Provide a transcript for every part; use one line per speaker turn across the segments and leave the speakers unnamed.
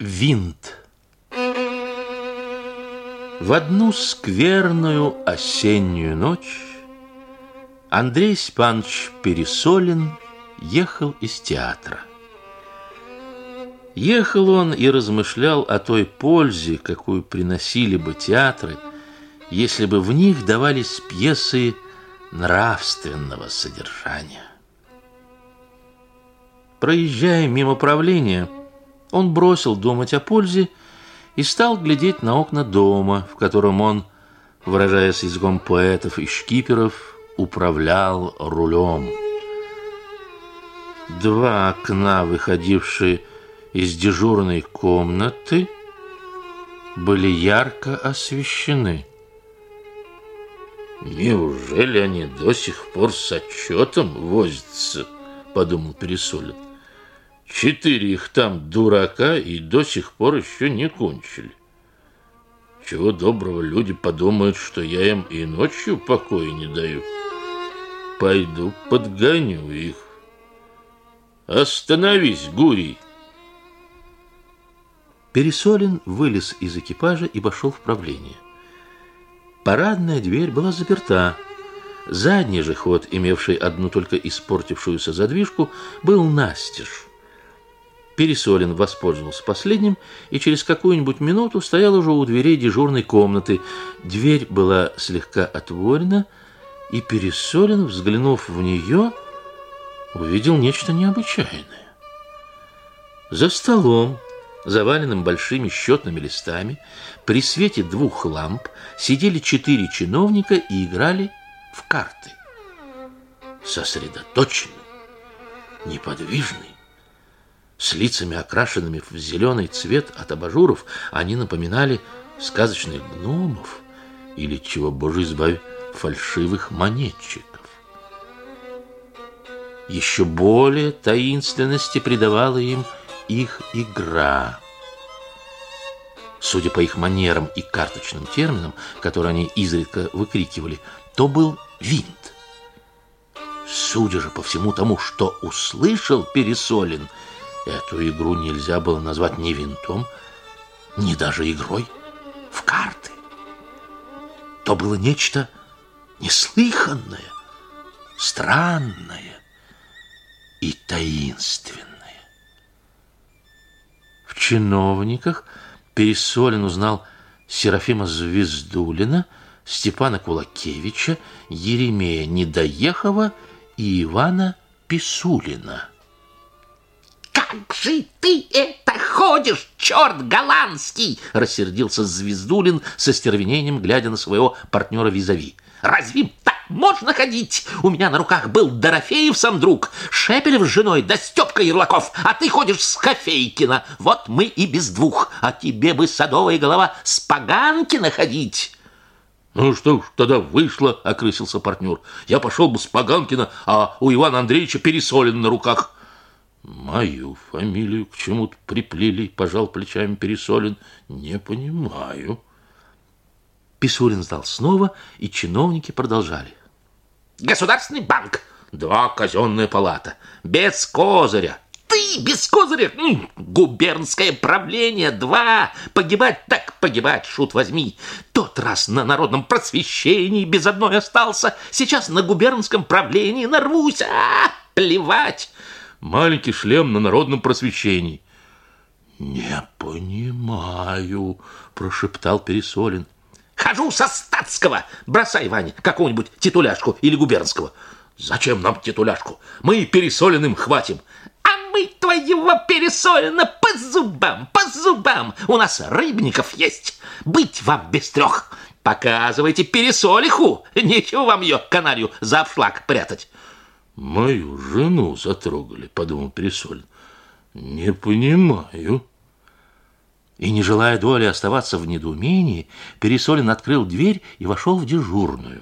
Винт. В одну скверную осеннюю ночь Андрей Степанович Пересолин ехал из театра. Ехал он и размышлял о той пользе, какую приносили бы театры, если бы в них давались пьесы нравственного содержания. Проезжая мимо правления, он бросил думать о пользе и стал глядеть на окна дома, в котором он, выражаясь языком поэтов и шкиперов, управлял рулем. Два окна, выходившие из дежурной комнаты, были ярко освещены. «Неужели они до сих пор с отчетом возятся?» — подумал Пересолин. 4 их там дурака и до сих пор еще не кончили. Чего доброго, люди подумают, что я им и ночью покоя не даю. Пойду подгоню их. Остановись, Гурий!» Пересолин вылез из экипажа и вошел в правление. Парадная дверь была заперта. Задний же ход, имевший одну только испортившуюся задвижку, был настежь. Пересолин воспользовался последним и через какую-нибудь минуту стоял уже у дверей дежурной комнаты. Дверь была слегка отворена, и Пересолин, взглянув в нее, увидел нечто необычайное. За столом, заваленным большими счетными листами, при свете 2 ламп сидели 4 чиновника и играли в карты. Сосредоточенный, неподвижный, с лицами, окрашенными в зеленый цвет от абажуров, они напоминали сказочных гномов или, чего, Боже избави, фальшивых монетчиков. Еще более таинственности придавала им их игра. Судя по их манерам и карточным терминам, которые они изредка выкрикивали, то был винт. Судя же по всему тому, что услышал Пересолин, эту игру нельзя было назвать ни винтом, ни даже игрой в карты. То было нечто неслыханное, странное и таинственное. В чиновниках Пересолин узнал Серафима Звездулина, Степана Кулакевича, Еремея Недоехова и Ивана Писулина.
«Как же ты это ходишь, черт голландский!» — рассердился Звездулин со стервенением, глядя на своего партнера визави. «Разве так можно ходить? У меня на руках был Дорофеев сам друг, Шепелев с женой, да Степка Ярлаков, а ты ходишь с Кофейкина. Вот мы и без 2, а тебе бы, садовая голова, с Паганкина ходить».
«Ну что ж тогда вышло?» — окрысился партнер. «Я пошел бы с Паганкина, а у Ивана Андреевича Пересолин на руках». «Мою фамилию к чему-то приплели», — пожал плечами Пересолин. «Не понимаю».
Писулин сдал снова, и чиновники продолжали. «Государственный банк, 2 казенная палата, без козыря». «Ты без козыря? Губернское правление, 2. Погибать так погибать, шут возьми. Тот раз на народном просвещении без одной остался, сейчас на губернском правлении нарвусь. Плевать».
«Маленький шлем на народном просвещении».
«Не понимаю», — прошептал Пересолин. «Хожу со статского. Бросай, Ваня, какую-нибудь титуляшку или губернского».
«Зачем нам титуляшку? Мы Пересолиным хватим».
«А мы твоего Пересолина по зубам, по зубам. У нас Рыбников есть. Быть вам без 3. Показывайте Пересолиху. Нечего вам ее, канарью, за обшлаг прятать».
«Мою жену затрогали», — подумал Пересолин. «Не понимаю».
И, не желая доли оставаться в недоумении, Пересолин открыл дверь и вошел в дежурную.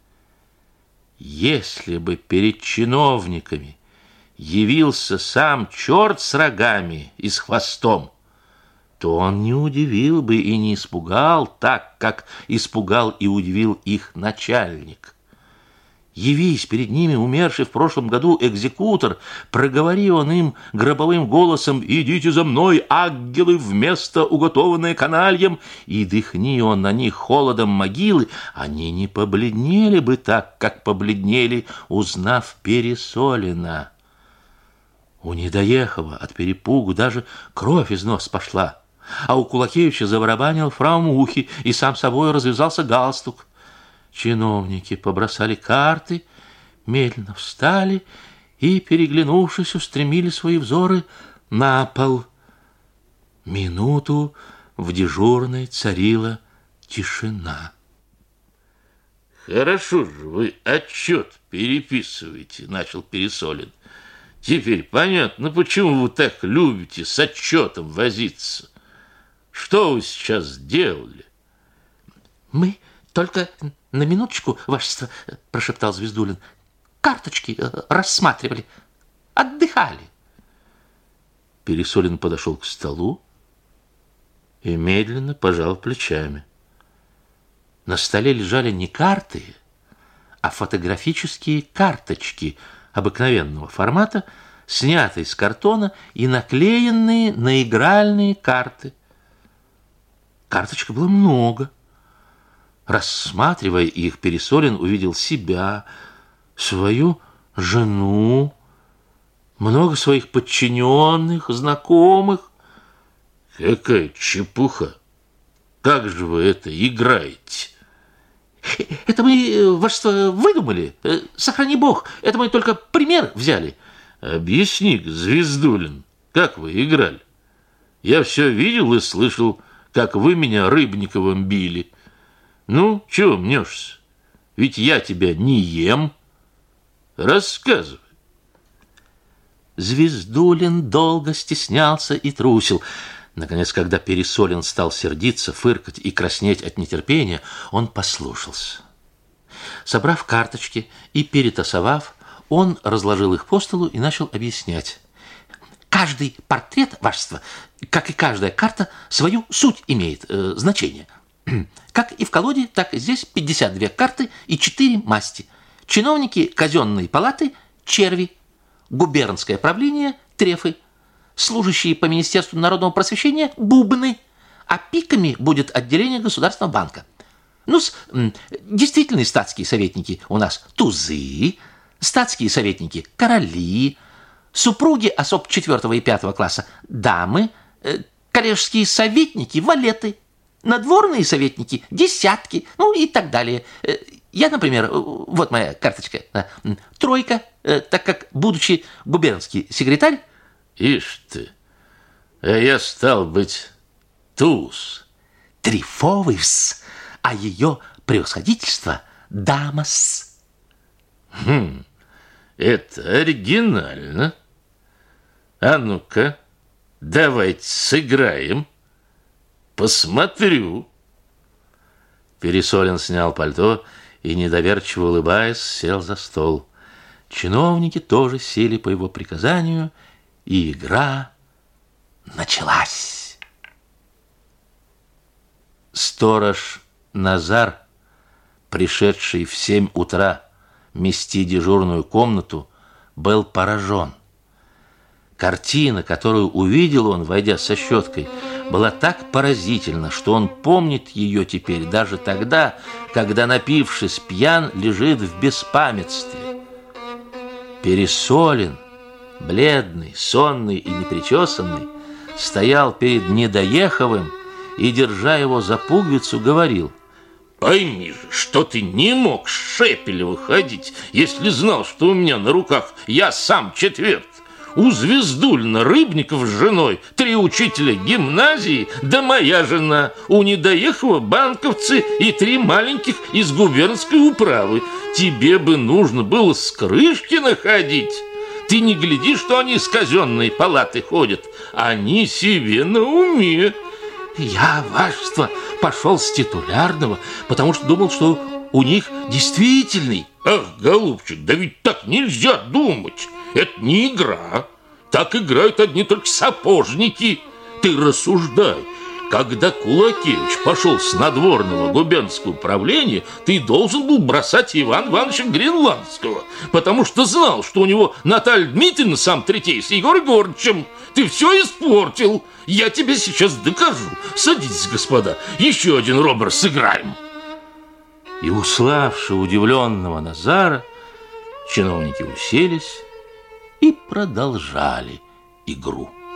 Если бы перед чиновниками явился сам черт с рогами и с хвостом, то он не удивил бы и не испугал так, как испугал и удивил их начальник.
Явись перед ними умерший в прошлом году экзекутор, проговори он им гробовым голосом: «Идите за мной, ангелы, в место, уготованное канальем», и дыхни он на них холодом могилы, они не побледнели бы так, как побледнели, узнав Пересолина. У Недоехова от перепугу даже кровь из носа пошла, а у Кулакевича забарабанил фраумухи, и сам собой развязался галстук. Чиновники побросали карты, медленно встали и, переглянувшись, устремили свои взоры на пол. Минуту в дежурной царила тишина.
«Хорошо же вы отчет переписываете», — начал Пересолин. «Теперь понятно, почему вы так любите с отчетом возиться. Что вы сейчас сделали?»
«Мы только на минуточку, вашество, — прошептал Звездулин, — карточки рассматривали, отдыхали». Пересолин подошел к столу и медленно пожал плечами. На столе лежали не карты, а фотографические карточки обыкновенного формата, снятые с картона и наклеенные на игральные карты. Карточек было много. Рассматривая их, Пересолин увидел себя, свою жену, много своих подчиненных, знакомых.
«Какая чепуха! Как же вы это играете?»
«Это мы, вашество, выдумали. Сохрани бог, это мы только пример взяли».
«Объясни, Звездулин, как вы играли? Я все видел и слышал, как вы меня Рыбниковым били. Ну, чего мнешься? Ведь я тебя не ем. Рассказывай».
Звездулин долго стеснялся и трусил. Наконец, когда Пересолин стал сердиться, фыркать и краснеть от нетерпения, он послушался. Собрав карточки и перетасовав, он разложил их по столу и начал объяснять. «Каждый портрет, вашество, как и каждая карта, свою суть имеет, значение. Как и в колоде, так и здесь 52 карты и 4 масти. Чиновники казенной палаты – черви, губернское правление – трефы, служащие по Министерству народного просвещения – бубны, а пиками будет отделение Государственного банка. Действительные статские советники у нас – тузы, статские советники – короли, супруги особ 4 и 5 класса – дамы, коллежские советники – валеты, надворные советники – десятки, и так далее. Я, например, вот моя карточка, тройка, так как, будучи губернский секретарь...
Ишь ты, а я, стал быть, туз.
Трифовый-с, а ее превосходительство – дамас.
Это оригинально. А ну-ка, давайте сыграем. Посмотрю».
Пересолин снял пальто и, недоверчиво улыбаясь, сел за стол. Чиновники тоже сели по его приказанию, и игра началась. Сторож Назар, пришедший в 7 утра мести дежурную комнату, был поражен. Картина, которую увидел он, войдя со щеткой, была так поразительна, что он помнит ее теперь даже тогда, когда, напившись пьян, лежит в беспамятстве. Пересолин, бледный, сонный и непричесанный, стоял перед Недоеховым и, держа его за пуговицу, говорил:
«Пойми же, что ты не мог с Шепелева ходить, если знал, что у меня на руках я сам четверт. У Звездулина Рыбников с женой, 3 учителя гимназии, да моя жена. У Недоехова банковцы и 3 маленьких из губернской управы. Тебе бы нужно было с крышки находить. Ты не гляди, что они из казенной палаты ходят. Они себе на уме».
«Я, вашество, пошел с титулярного, потому что думал, что у них действительный».
«Ах, голубчик, да ведь так нельзя думать. Это не игра. Так играют одни только сапожники. Ты рассуждай,
Когда Кулакевич пошел с надворного губернского правления, ты должен был бросать Ивана Ивановича Гренландского, потому что знал, что у него Наталья Дмитриевна сам третей с Егором Егорычем. Ты все испортил. Я тебе сейчас докажу. Садитесь, господа, еще один робер сыграем. И, уславши удивленного Назара, чиновники уселись и продолжали игру.